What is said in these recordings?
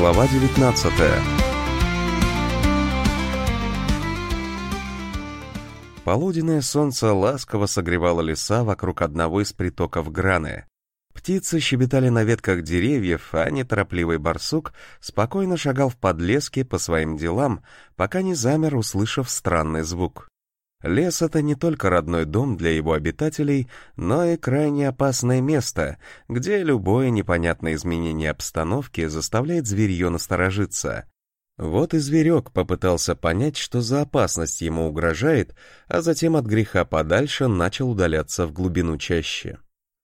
Глава 19. Полуденное солнце ласково согревало леса вокруг одного из притоков Граны. Птицы щебетали на ветках деревьев, а неторопливый барсук спокойно шагал в подлеске по своим делам, пока не замер, услышав странный звук. Лес — это не только родной дом для его обитателей, но и крайне опасное место, где любое непонятное изменение обстановки заставляет зверье насторожиться. Вот и зверек попытался понять, что за опасность ему угрожает, а затем от греха подальше начал удаляться в глубину чащи.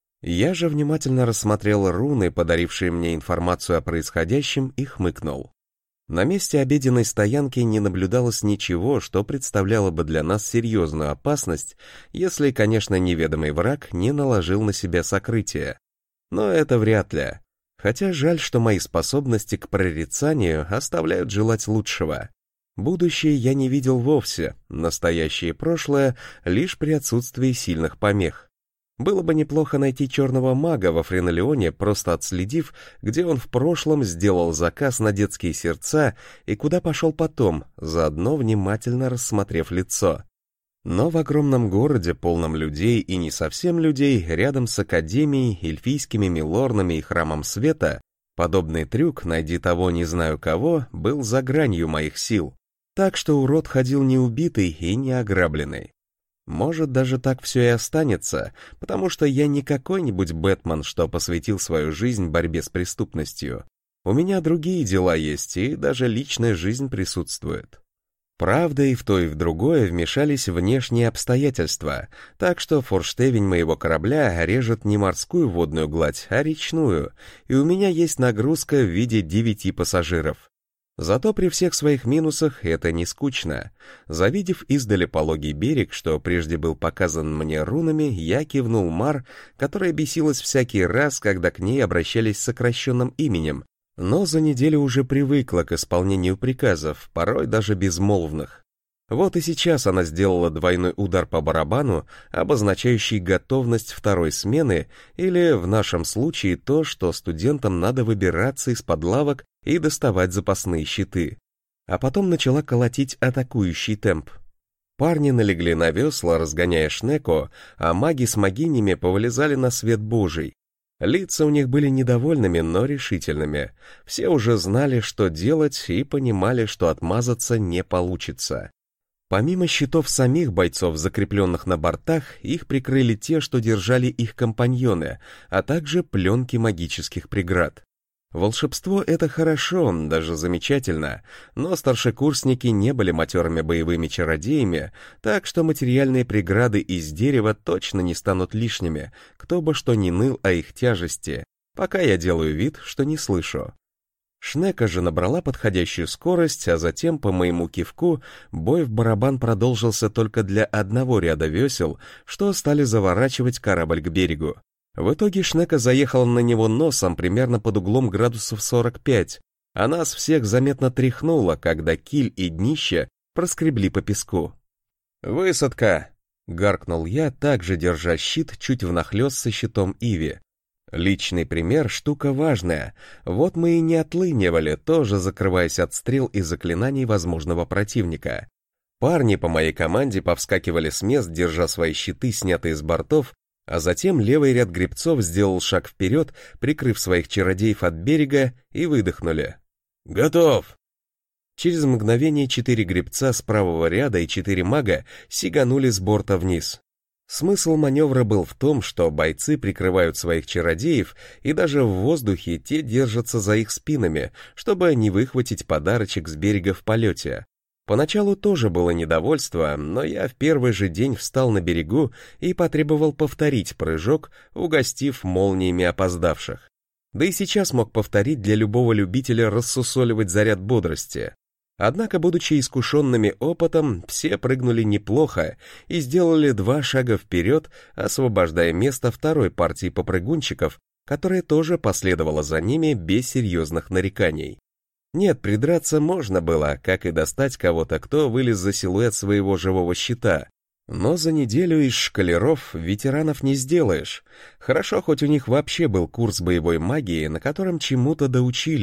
Я же внимательно рассмотрел руны, подарившие мне информацию о происходящем, и хмыкнул. На месте обеденной стоянки не наблюдалось ничего, что представляло бы для нас серьезную опасность, если, конечно, неведомый враг не наложил на себя сокрытие. Но это вряд ли. Хотя жаль, что мои способности к прорицанию оставляют желать лучшего. Будущее я не видел вовсе, настоящее и прошлое лишь при отсутствии сильных помех. Было бы неплохо найти черного мага во Френолеоне, просто отследив, где он в прошлом сделал заказ на детские сердца и куда пошел потом, заодно внимательно рассмотрев лицо. Но в огромном городе, полном людей и не совсем людей, рядом с Академией, эльфийскими милорнами и Храмом Света, подобный трюк «найди того, не знаю кого» был за гранью моих сил. Так что урод ходил не убитый и не ограбленный. Может, даже так все и останется, потому что я не какой-нибудь Бэтмен, что посвятил свою жизнь борьбе с преступностью. У меня другие дела есть, и даже личная жизнь присутствует. Правда, и в другое вмешались внешние обстоятельства, так что форштевень моего корабля режет не морскую водную гладь, а речную, и у меня есть нагрузка в виде 9 пассажиров. Зато при всех своих минусах это не скучно. Завидев издали пологий берег, что прежде был показан мне рунами, я кивнул Мар, которая бесилась всякий раз, когда к ней обращались с сокращенным именем, но за неделю уже привыкла к исполнению приказов, порой даже безмолвных. Вот и сейчас она сделала двойной удар по барабану, обозначающий готовность второй смены, или в нашем случае то, что студентам надо выбираться из-под лавок и доставать запасные щиты. А потом начала колотить атакующий темп. Парни налегли на весла, разгоняя Шнеко, а маги с магинями повылезали на свет божий. Лица у них были недовольными, но решительными. Все уже знали, что делать, и понимали, что отмазаться не получится. Помимо щитов самих бойцов, закрепленных на бортах, их прикрыли те, что держали их компаньоны, а также пленки магических преград. Волшебство — это хорошо, даже замечательно, но старшекурсники не были матерыми боевыми чародеями, так что материальные преграды из дерева точно не станут лишними, кто бы что ни ныл о их тяжести, пока я делаю вид, что не слышу. Шнека же набрала подходящую скорость, а затем, по моему кивку, бой в барабан продолжился только для одного ряда весел, что стали заворачивать корабль к берегу. В итоге Шнека заехала на него носом примерно под углом градусов 45, а нас всех заметно тряхнуло, когда киль и днище проскребли по песку. «Высадка!» — гаркнул я, также держа щит чуть внахлёст со щитом Иви. Личный пример — штука важная, вот мы и не отлынивали, тоже закрываясь от стрел и заклинаний возможного противника. Парни по моей команде повскакивали с мест, держа свои щиты, снятые с бортов, а затем левый ряд гребцов сделал шаг вперед, прикрыв своих чародеев от берега, и выдохнули. «Готов!» Через мгновение 4 гребца с правого ряда и 4 мага сиганули с борта вниз. Смысл маневра был в том, что бойцы прикрывают своих чародеев, и даже в воздухе те держатся за их спинами, чтобы не выхватить подарочек с берега в полете. Поначалу тоже было недовольство, но я в первый же день встал на берегу и потребовал повторить прыжок, угостив молниями опоздавших. Да и сейчас мог повторить для любого любителя рассусоливать заряд бодрости. Однако, будучи искушенными опытом, все прыгнули неплохо и сделали 2 шага вперед, освобождая место второй партии попрыгунчиков, которая тоже последовала за ними без серьезных нареканий. Нет, придраться можно было, как и достать кого-то, кто вылез за силуэт своего живого щита. Но за неделю из школяров ветеранов не сделаешь. Хорошо, хоть у них вообще был курс боевой магии, на котором чему-то доучили,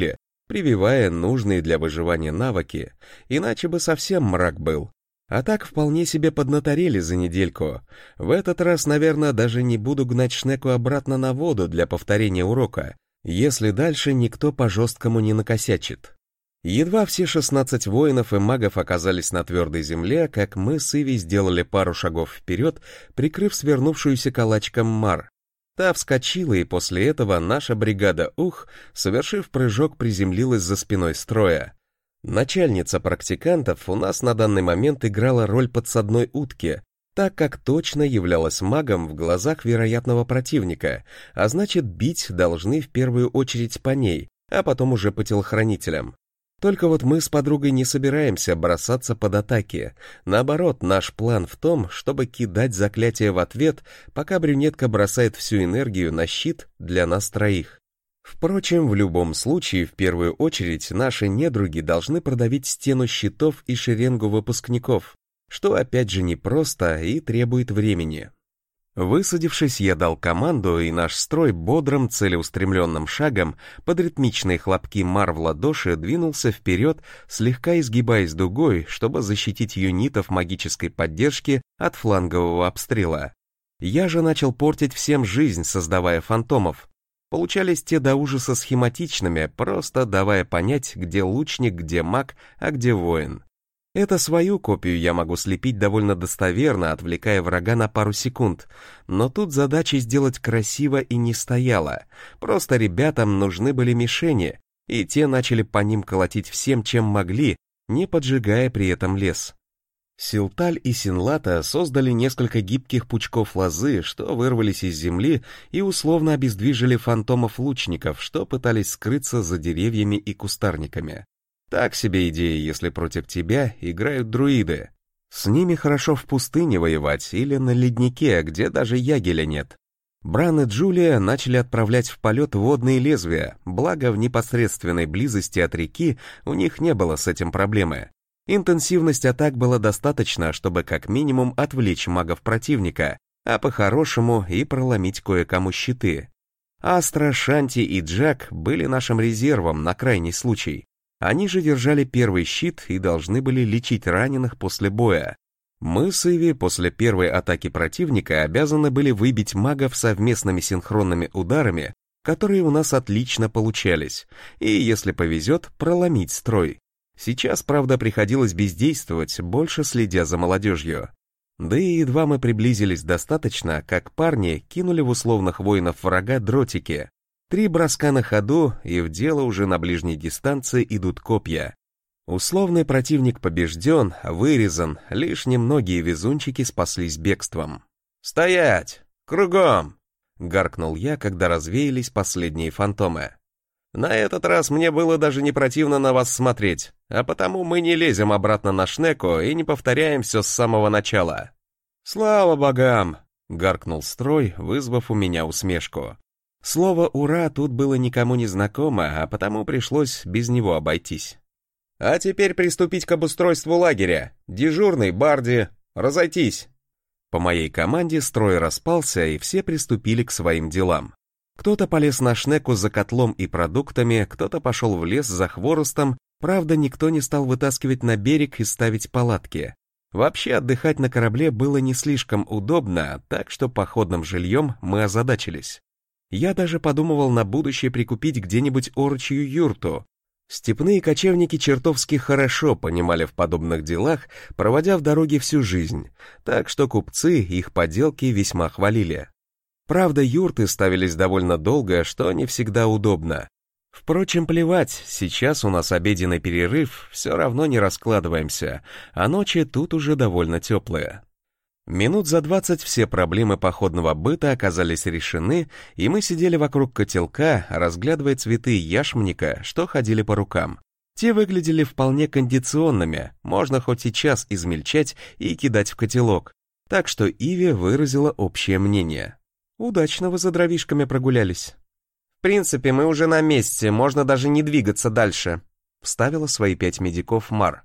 прививая нужные для выживания навыки, иначе бы совсем мрак был. А так вполне себе поднаторели за недельку. В этот раз, наверное, даже не буду гнать Шнеку обратно на воду для повторения урока, если дальше никто по-жесткому не накосячит. Едва все 16 воинов и магов оказались на твердой земле, как мы с Иви сделали пару шагов вперед, прикрыв свернувшуюся калачиком Мар. Та вскочила, и после этого наша бригада Ух, совершив прыжок, приземлилась за спиной строя. Начальница практикантов у нас на данный момент играла роль подсадной утки, так как точно являлась магом в глазах вероятного противника, а значит, бить должны в первую очередь по ней, а потом уже по телохранителям. Только вот мы с подругой не собираемся бросаться под атаки. Наоборот, наш план в том, чтобы кидать заклятие в ответ, пока брюнетка бросает всю энергию на щит для нас троих. Впрочем, в любом случае, в первую очередь, наши недруги должны продавить стену щитов и шеренгу выпускников, что опять же непросто и требует времени. Высадившись, я дал команду, и наш строй бодрым, целеустремленным шагом под ритмичные хлопки Мар в ладоши двинулся вперед, слегка изгибаясь дугой, чтобы защитить юнитов магической поддержки от флангового обстрела. Я же начал портить всем жизнь, создавая фантомов. Получались те до ужаса схематичными, просто давая понять, где лучник, где маг, а где воин. Это свою копию я могу слепить довольно достоверно, отвлекая врага на пару секунд, но тут задача сделать красиво и не стояла, просто ребятам нужны были мишени, и те начали по ним колотить всем, чем могли, не поджигая при этом лес. Силталь и Синлата создали несколько гибких пучков лозы, что вырвались из земли и условно обездвижили фантомов-лучников, что пытались скрыться за деревьями и кустарниками. Так себе идея, если против тебя играют друиды. С ними хорошо в пустыне воевать или на леднике, где даже ягеля нет. Бран и Джулия начали отправлять в полет водные лезвия, благо в непосредственной близости от реки у них не было с этим проблемы. Интенсивность атак была достаточно, чтобы как минимум отвлечь магов противника, а по-хорошему и проломить кое-кому щиты. Астра, Шанти и Джак были нашим резервом на крайний случай. Они же держали первый щит и должны были лечить раненых после боя. Мы с Иви после первой атаки противника обязаны были выбить магов совместными синхронными ударами, которые у нас отлично получались, и, если повезет, проломить строй. Сейчас, правда, приходилось бездействовать, больше следя за молодежью. Да и едва мы приблизились достаточно, как парни кинули в условных воинов врага дротики. 3 броска на ходу, и в дело уже на ближней дистанции идут копья. Условный противник побежден, вырезан, лишь немногие везунчики спаслись бегством. «Стоять! Кругом!» — гаркнул я, когда развеялись последние фантомы. «На этот раз мне было даже не противно на вас смотреть, а потому мы не лезем обратно на Шнеку и не повторяем все с самого начала». «Слава богам!» — гаркнул строй, вызвав у меня усмешку. Слово «ура» тут было никому не знакомо, а потому пришлось без него обойтись. «А теперь приступить к обустройству лагеря. Дежурный, Барди, разойтись!» По моей команде строй распался, и все приступили к своим делам. Кто-то полез на Шнеку за котлом и продуктами, кто-то пошел в лес за хворостом, правда, никто не стал вытаскивать на берег и ставить палатки. Вообще, отдыхать на корабле было не слишком удобно, так что походным жильем мы озадачились. Я даже подумывал на будущее прикупить где-нибудь орочью юрту. Степные кочевники чертовски хорошо понимали в подобных делах, проводя в дороге всю жизнь, так что купцы их поделки весьма хвалили. Правда, юрты ставились довольно долго, что не всегда удобно. Впрочем, плевать, сейчас у нас обеденный перерыв, все равно не раскладываемся, а ночи тут уже довольно теплые. Минут за 20 все проблемы походного быта оказались решены, и мы сидели вокруг котелка, разглядывая цветы яшмника, что ходили по рукам. Те выглядели вполне кондиционными, можно хоть сейчас измельчать и кидать в котелок, так что Иви выразила общее мнение. «Удачно вы за дровишками прогулялись». «В принципе, мы уже на месте, можно даже не двигаться дальше», — вставила свои 5 медиков Мар.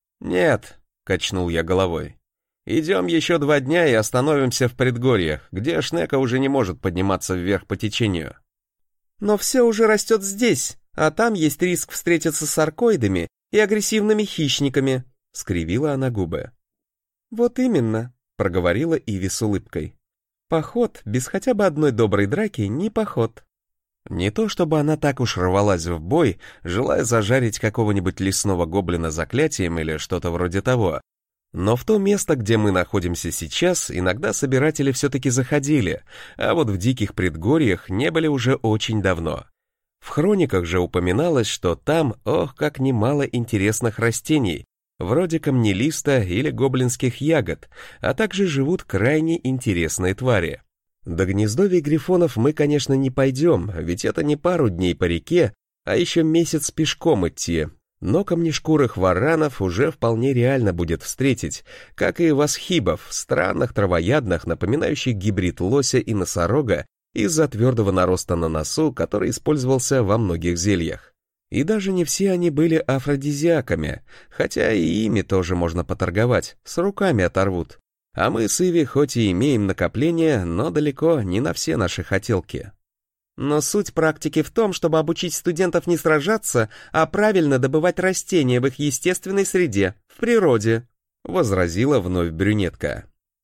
«Нет», — качнул я головой. «Идем еще 2 дня и остановимся в предгорьях, где Шнека уже не может подниматься вверх по течению». «Но все уже растет здесь, А там есть риск встретиться с аркоидами и агрессивными хищниками», — скривила она губы. «Вот именно», — проговорила Иви с улыбкой. «Поход без хотя бы одной доброй драки не поход». Не то чтобы она так уж рвалась в бой, желая зажарить какого-нибудь лесного гоблина заклятием или что-то вроде того. Но в то место, где мы находимся сейчас, иногда собиратели все-таки заходили, а вот в диких предгорьях не были уже очень давно. В хрониках же упоминалось, что там, ох, как немало интересных растений, вроде камнелиста или гоблинских ягод, а также живут крайне интересные твари. До гнездовий грифонов мы, конечно, не пойдем, ведь это не пару дней по реке, а еще месяц пешком идти. Но камнешкурых варанов уже вполне реально будет встретить, как и васхибов, странных травоядных, напоминающих гибрид лося и носорога из-за твердого нароста на носу, который использовался во многих зельях. И даже не все они были афродизиаками, хотя и ими тоже можно поторговать, с руками оторвут. А мы с Иви хоть и имеем накопление, но далеко не на все наши хотелки. Но суть практики в том, чтобы обучить студентов не сражаться, а правильно добывать растения в их естественной среде, в природе, возразила вновь брюнетка.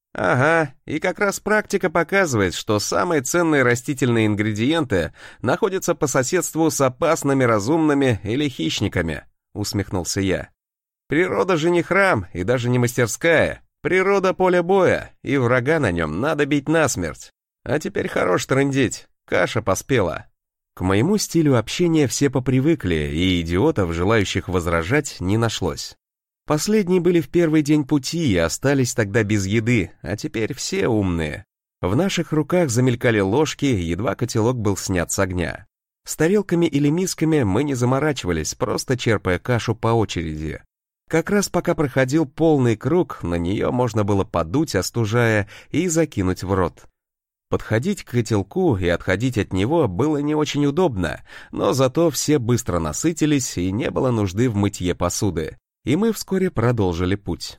Ага, и как раз практика показывает, что самые ценные растительные ингредиенты находятся по соседству с опасными разумными или хищниками, усмехнулся я. Природа же не храм и даже не мастерская. Природа поле боя, и врага на нем надо бить насмерть. А теперь хорош трындеть, каша поспела. К моему стилю общения все попривыкли, и идиотов, желающих возражать, не нашлось. Последние были в первый день пути и остались тогда без еды, а теперь все умные. В наших руках замелькали ложки, едва котелок был снят с огня. С тарелками или мисками мы не заморачивались, просто черпая кашу по очереди. Как раз пока проходил полный круг, на нее можно было подуть, остужая, и закинуть в рот. Подходить к котелку и отходить от него было не очень удобно, но зато все быстро насытились и не было нужды в мытье посуды, и мы вскоре продолжили путь.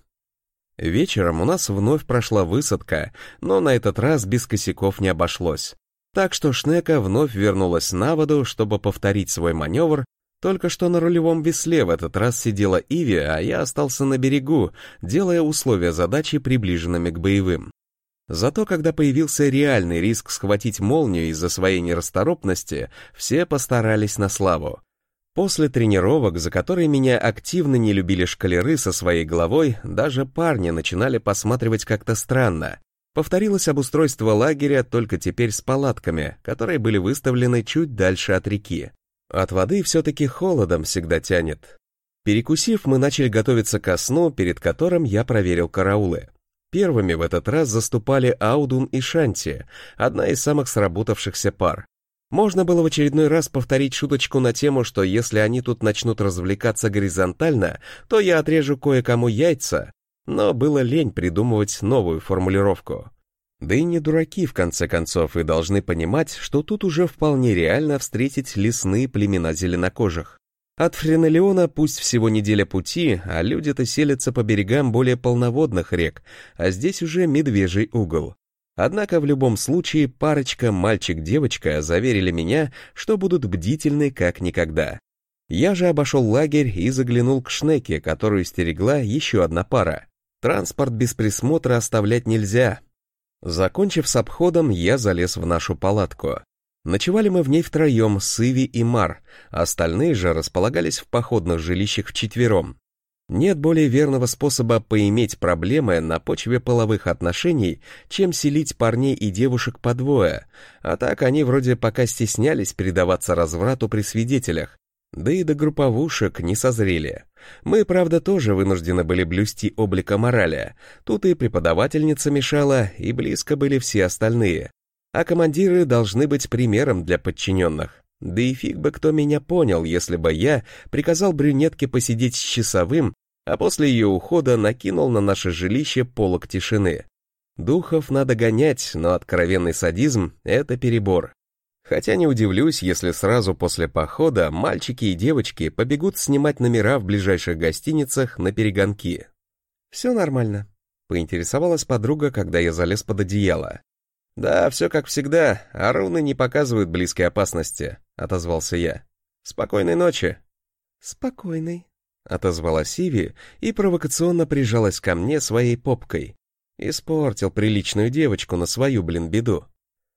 Вечером у нас вновь прошла высадка, но на этот раз без косяков не обошлось. Так что Шнека вновь вернулась на воду, чтобы повторить свой маневр. Только что на рулевом весле в этот раз сидела Иви, а я остался на берегу, делая условия задачи приближенными к боевым. Зато когда появился реальный риск схватить молнию из-за своей нерасторопности, все постарались на славу. После тренировок, за которые меня активно не любили школяры со своей головой, даже парни начинали посматривать как-то странно. Повторилось обустройство лагеря, только теперь с палатками, которые были выставлены чуть дальше от реки. От воды все-таки холодом всегда тянет. Перекусив, мы начали готовиться ко сну, перед которым я проверил караулы. Первыми в этот раз заступали Аудун и Шанти, одна из самых сработавшихся пар. Можно было в очередной раз повторить шуточку на тему, что если они тут начнут развлекаться горизонтально, то я отрежу кое-кому яйца, но было лень придумывать новую формулировку. Да и не дураки, в конце концов, и должны понимать, что тут уже вполне реально встретить лесные племена зеленокожих. От Френелиона пусть всего неделя пути, а люди-то селятся по берегам более полноводных рек, а здесь уже медвежий угол. Однако в любом случае парочка мальчик-девочка заверили меня, что будут бдительны как никогда. Я же обошел лагерь и заглянул к Шнеке, которую стерегла еще одна пара. Транспорт без присмотра оставлять нельзя. Закончив с обходом, я залез в нашу палатку. Ночевали мы в ней втроем с Иви и Мар, остальные же располагались в походных жилищах вчетвером. Нет более верного способа поиметь проблемы на почве половых отношений, чем селить парней и девушек по двое, а так они вроде пока стеснялись предаваться разврату при свидетелях, да и до групповушек не созрели. Мы, правда, тоже вынуждены были блюсти облика морали, тут и преподавательница мешала, и близко были все остальные. А командиры должны быть примером для подчиненных. Да и фиг бы кто меня понял, если бы я приказал брюнетке посидеть с часовым, а после ее ухода накинул на наше жилище полог тишины. Духов надо гонять, но откровенный садизм — это перебор. Хотя не удивлюсь, если сразу после похода мальчики и девочки побегут снимать номера в ближайших гостиницах на перегонки. «Все нормально», — поинтересовалась подруга, когда я залез под одеяло. «Да, все как всегда, а руны не показывают близкой опасности», — отозвался я. Спокойной ночи. Спокойной, отозвалась Иви и провокационно прижалась ко мне своей попкой. Испортил приличную девочку на свою, беду.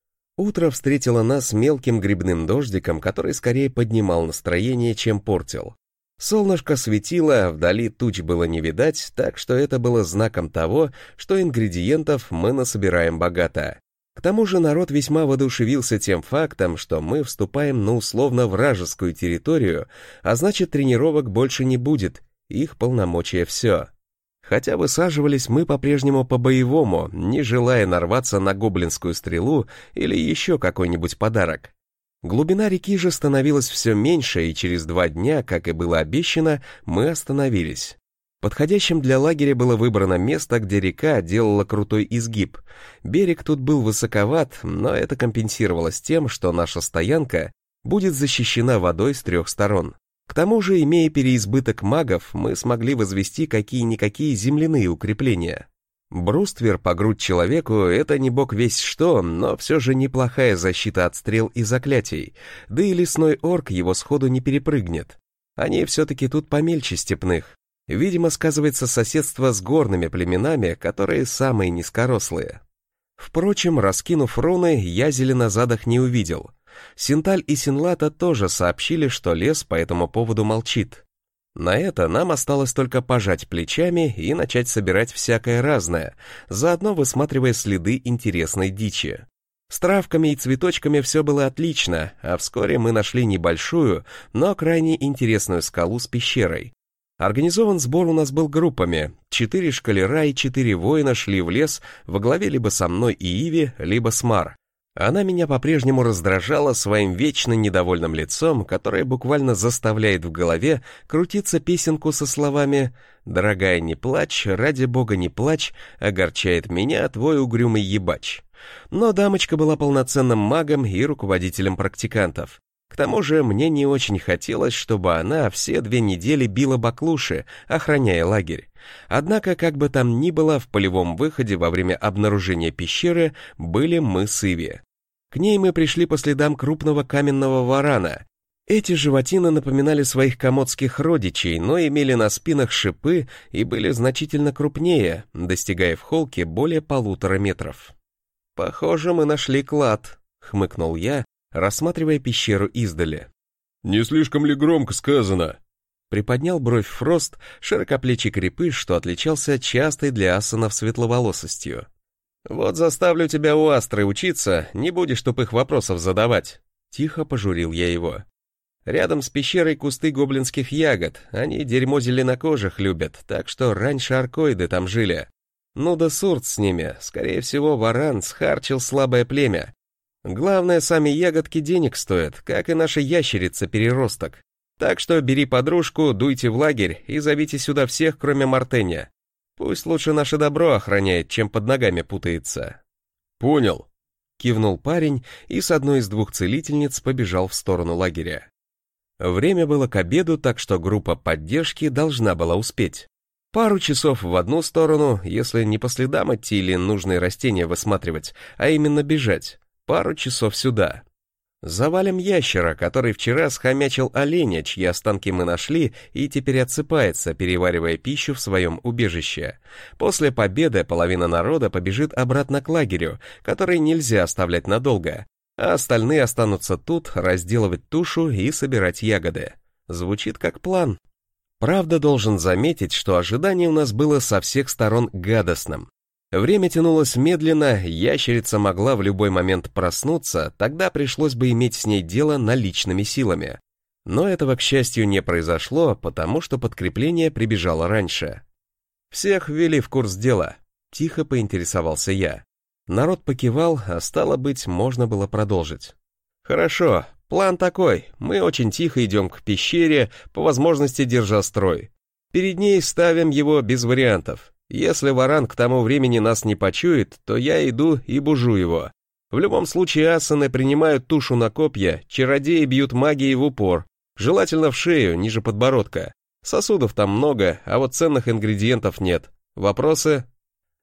Утро встретило нас мелким грибным дождиком, который скорее поднимал настроение, чем портил. Солнышко светило, вдали туч было не видать, так что это было знаком того, что ингредиентов мы насобираем богато. К тому же народ весьма воодушевился тем фактом, что мы вступаем на условно вражескую территорию, а значит тренировок больше не будет, их полномочия все. Хотя высаживались мы по-прежнему по-боевому, не желая нарваться на гоблинскую стрелу или еще какой-нибудь подарок. Глубина реки же становилась все меньше, и через 2 дня, как и было обещано, мы остановились. Подходящим для лагеря было выбрано место, где река делала крутой изгиб. Берег тут был высоковат, но это компенсировалось тем, что наша стоянка будет защищена водой с 3 сторон. К тому же, имея переизбыток магов, мы смогли возвести какие-никакие земляные укрепления. Бруствер по грудь человеку — это не бог весть что, но все же неплохая защита от стрел и заклятий, да и лесной орк его сходу не перепрыгнет. Они все-таки тут помельче степных. Видимо, сказывается соседство с горными племенами, которые самые низкорослые. Впрочем, раскинув руны, я зеленозадых не увидел. Синталь и Синлата тоже сообщили, что лес по этому поводу молчит. На это нам осталось только пожать плечами и начать собирать всякое разное, заодно высматривая следы интересной дичи. С травками и цветочками все было отлично, а вскоре мы нашли небольшую, но крайне интересную скалу с пещерой. Организован сбор у нас был группами. 4 шкалера и 4 воина шли в лес во главе либо со мной и Иви, либо с Мар. Она меня по-прежнему раздражала своим вечно недовольным лицом, которое буквально заставляет в голове крутиться песенку со словами «Дорогая, не плачь, ради бога не плачь, огорчает меня твой угрюмый ебач». Но дамочка была полноценным магом и руководителем практикантов. К тому же мне не очень хотелось, чтобы она все 2 недели била баклуши, охраняя лагерь. Однако, как бы там ни было, в полевом выходе во время обнаружения пещеры были мы с Иви. К ней мы пришли по следам крупного каменного варана. Эти животины напоминали своих комодских родичей, но имели на спинах шипы и были значительно крупнее, достигая в холке более 1,5 метров. «Похоже, мы нашли клад», — хмыкнул я, рассматривая пещеру издали. «Не слишком ли громко сказано?» Приподнял бровь Фрост, широкоплечий крепыш, что отличался частой для асанов светловолосостью. «Вот заставлю тебя у Астры учиться, не будешь тупых вопросов задавать», — тихо пожурил я его. «Рядом с пещерой кусты гоблинских ягод, они дерьмо зеленокожих любят, так что раньше аркоиды там жили. Ну да сурт с ними, скорее всего, варан схарчил слабое племя. Главное, сами ягодки денег стоят, как и наша ящерица-переросток. Так что бери подружку, дуйте в лагерь и зовите сюда всех, кроме Мартеня. Пусть лучше наше добро охраняет, чем под ногами путается». «Понял», — кивнул парень и с одной из 2 целительниц побежал в сторону лагеря. Время было к обеду, так что группа поддержки должна была успеть. Пару часов в одну сторону, если не по следам идти или нужные растения высматривать, а именно бежать. Пару часов сюда. Завалим ящера, который вчера схомячил оленя, чьи останки мы нашли, и теперь отсыпается, переваривая пищу в своем убежище. После победы половина народа побежит обратно к лагерю, который нельзя оставлять надолго, а остальные останутся тут разделывать тушу и собирать ягоды. Звучит как план. Правда, должен заметить, что ожидание у нас было со всех сторон гадостным. Время тянулось медленно, ящерица могла в любой момент проснуться, тогда пришлось бы иметь с ней дело наличными силами. Но этого, к счастью, не произошло, потому что подкрепление прибежало раньше. «Всех ввели в курс дела», — тихо поинтересовался я. Народ покивал, а стало быть, можно было продолжить. «Хорошо, план такой, мы очень тихо идем к пещере, по возможности держа строй. Перед ней ставим его без вариантов. Если варан к тому времени нас не почует, то я иду и бужу его. В любом случае асаны принимают тушу на копья, чародеи бьют магией в упор, желательно в шею, ниже подбородка. Сосудов там много, а вот ценных ингредиентов нет. Вопросы?»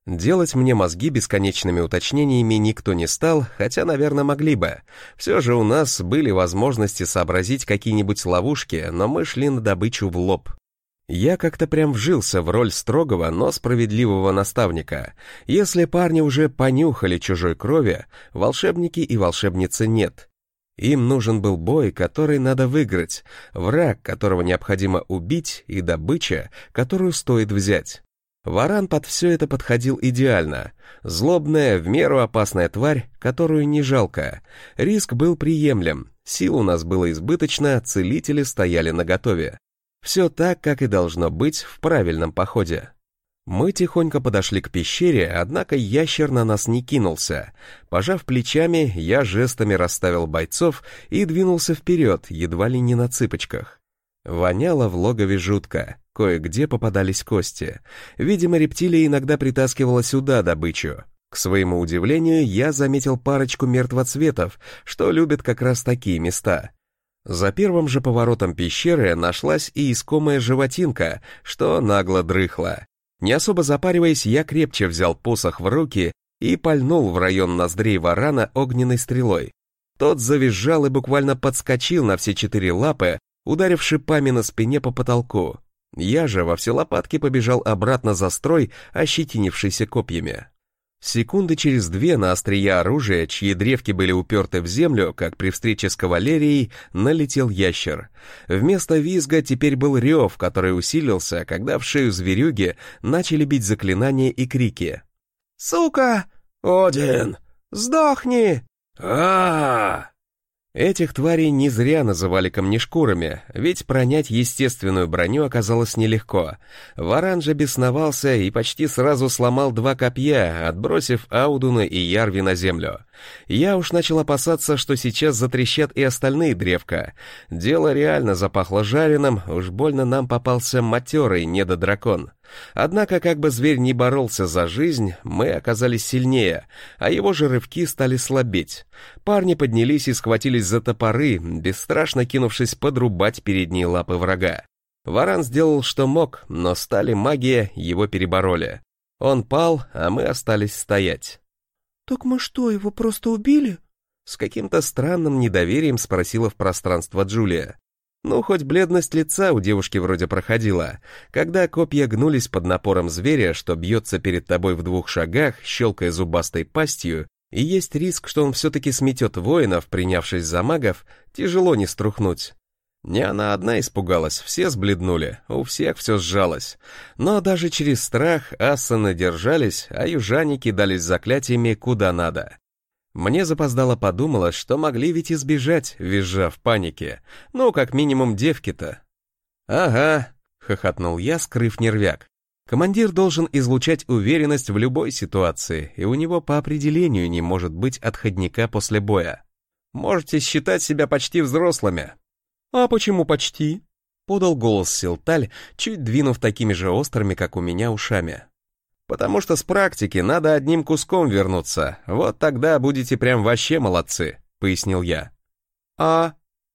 Делать мне мозги бесконечными уточнениями никто не стал, хотя, наверное, могли бы. Все же у нас были возможности сообразить какие-нибудь ловушки, но мы шли на добычу в лоб. Я как-то прям вжился в роль строгого, но справедливого наставника. Если парни уже понюхали чужой крови, волшебники и волшебницы нет. Им нужен был бой, который надо выиграть, враг, которого необходимо убить, и добыча, которую стоит взять. Варан под все это подходил идеально. Злобная, в меру опасная тварь, которую не жалко. Риск был приемлем, сил у нас было избыточно, целители стояли наготове. Все так, как и должно быть в правильном походе. Мы тихонько подошли к пещере, однако ящер на нас не кинулся. Пожав плечами, я жестами расставил бойцов и двинулся вперед, едва ли не на цыпочках. Воняло в логове жутко, кое-где попадались кости. Видимо, рептилия иногда притаскивала сюда добычу. К своему удивлению, я заметил парочку мертвоцветов, что любят как раз такие места. За первым же поворотом пещеры нашлась и искомая животинка, что нагло дрыхла. Не особо запариваясь, я крепче взял посох в руки и пальнул в район ноздрей варана огненной стрелой. Тот завизжал и буквально подскочил на все 4 лапы, ударив шипами на спине по потолку. Я же во все лопатки побежал обратно за строй, ощетинившийся копьями. Секунды через 2 на острие оружия, чьи древки были уперты в землю, как при встрече с кавалерией, налетел ящер. Вместо визга теперь был рев, который усилился, когда в шею зверюги начали бить заклинания и крики. «Сука! Один! Сдохни!» Этих тварей не зря называли камнешкурами, ведь пронять естественную броню оказалось нелегко. Варан же бесновался и почти сразу сломал 2 копья, отбросив Аудуна и Ярви на землю. Я уж начал опасаться, что сейчас затрещат и остальные древка. Дело реально запахло жареным, уж больно нам попался матерый недодракон. Однако, как бы зверь ни боролся за жизнь, мы оказались сильнее, а его же рывки стали слабеть. Парни поднялись и схватились за топоры, бесстрашно кинувшись подрубать передние лапы врага. Варан сделал, что мог, но стали магия его перебороли. Он пал, а мы остались стоять. «Так мы что, его просто убили?» С каким-то странным недоверием спросила в пространство Джулия. Ну, хоть бледность лица у девушки вроде проходила. Когда копья гнулись под напором зверя, что бьется перед тобой в 2 шагах, щелкая зубастой пастью, и есть риск, что он все-таки сметет воинов, принявшись за магов, тяжело не струхнуть. Не она одна испугалась, все сбледнули, у всех все сжалось. Но даже через страх ассаны держались, а южане кидались заклятиями куда надо. Мне запоздало подумалось, что могли ведь избежать, визжа в панике. Ну, как минимум, девки-то. «Ага», — хохотнул я, скрыв нервяк. «Командир должен излучать уверенность в любой ситуации, и у него по определению не может быть отходника после боя. Можете считать себя почти взрослыми». «А почему почти?» — подал голос Силталь, чуть двинув такими же острыми, как у меня, ушами. «Потому что с практики надо одним куском вернуться, вот тогда будете прям вообще молодцы», — пояснил я. «А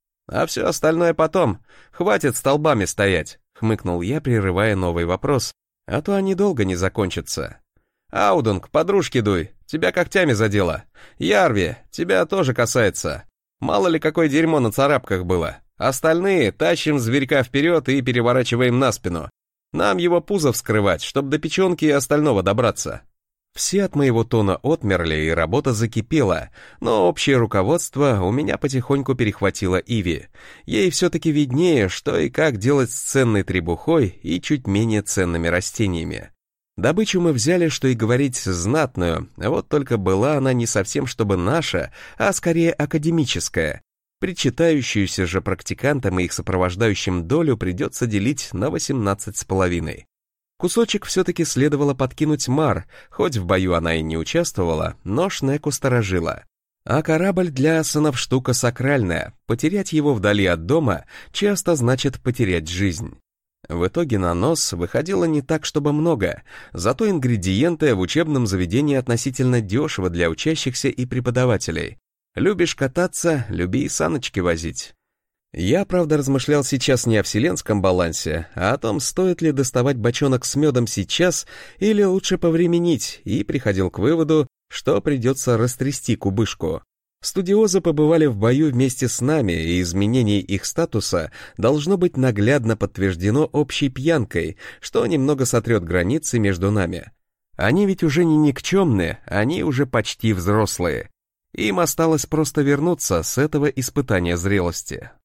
все остальное потом, хватит столбами стоять», — хмыкнул я, прерывая новый вопрос, а то они долго не закончатся. «Аудун, к подружке дуй, тебя когтями задело. Ярви, тебя тоже касается. Мало ли какое дерьмо на царапках было. Остальные тащим зверька вперед и переворачиваем на спину. Нам его пузо вскрывать, чтобы до печенки и остального добраться». Все от моего тона отмерли, и работа закипела, но общее руководство у меня потихоньку перехватило Иви. Ей все-таки виднее, что и как делать с ценной требухой и чуть менее ценными растениями. Добычу мы взяли, что и говорить, знатную, вот только была она не совсем чтобы наша, а скорее академическая. Причитающуюся же практикантам и их сопровождающим долю придется делить на 18,5. Кусочек все-таки следовало подкинуть Мар, хоть в бою она и не участвовала, но Шнеку сторожила. А корабль для ассанов штука сакральная, потерять его вдали от дома часто значит потерять жизнь. В итоге на нос выходило не так, чтобы много, зато ингредиенты в учебном заведении относительно дешево для учащихся и преподавателей. Любишь кататься, люби и саночки возить. Я, правда, размышлял сейчас не о вселенском балансе, а о том, стоит ли доставать бочонок с медом сейчас или лучше повременить, и приходил к выводу, что придется растрясти кубышку. Студиозы побывали в бою вместе с нами, и изменение их статуса должно быть наглядно подтверждено общей пьянкой, что немного сотрет границы между нами. Они ведь уже не никчемные, они уже почти взрослые. Им осталось просто вернуться с этого испытания зрелости.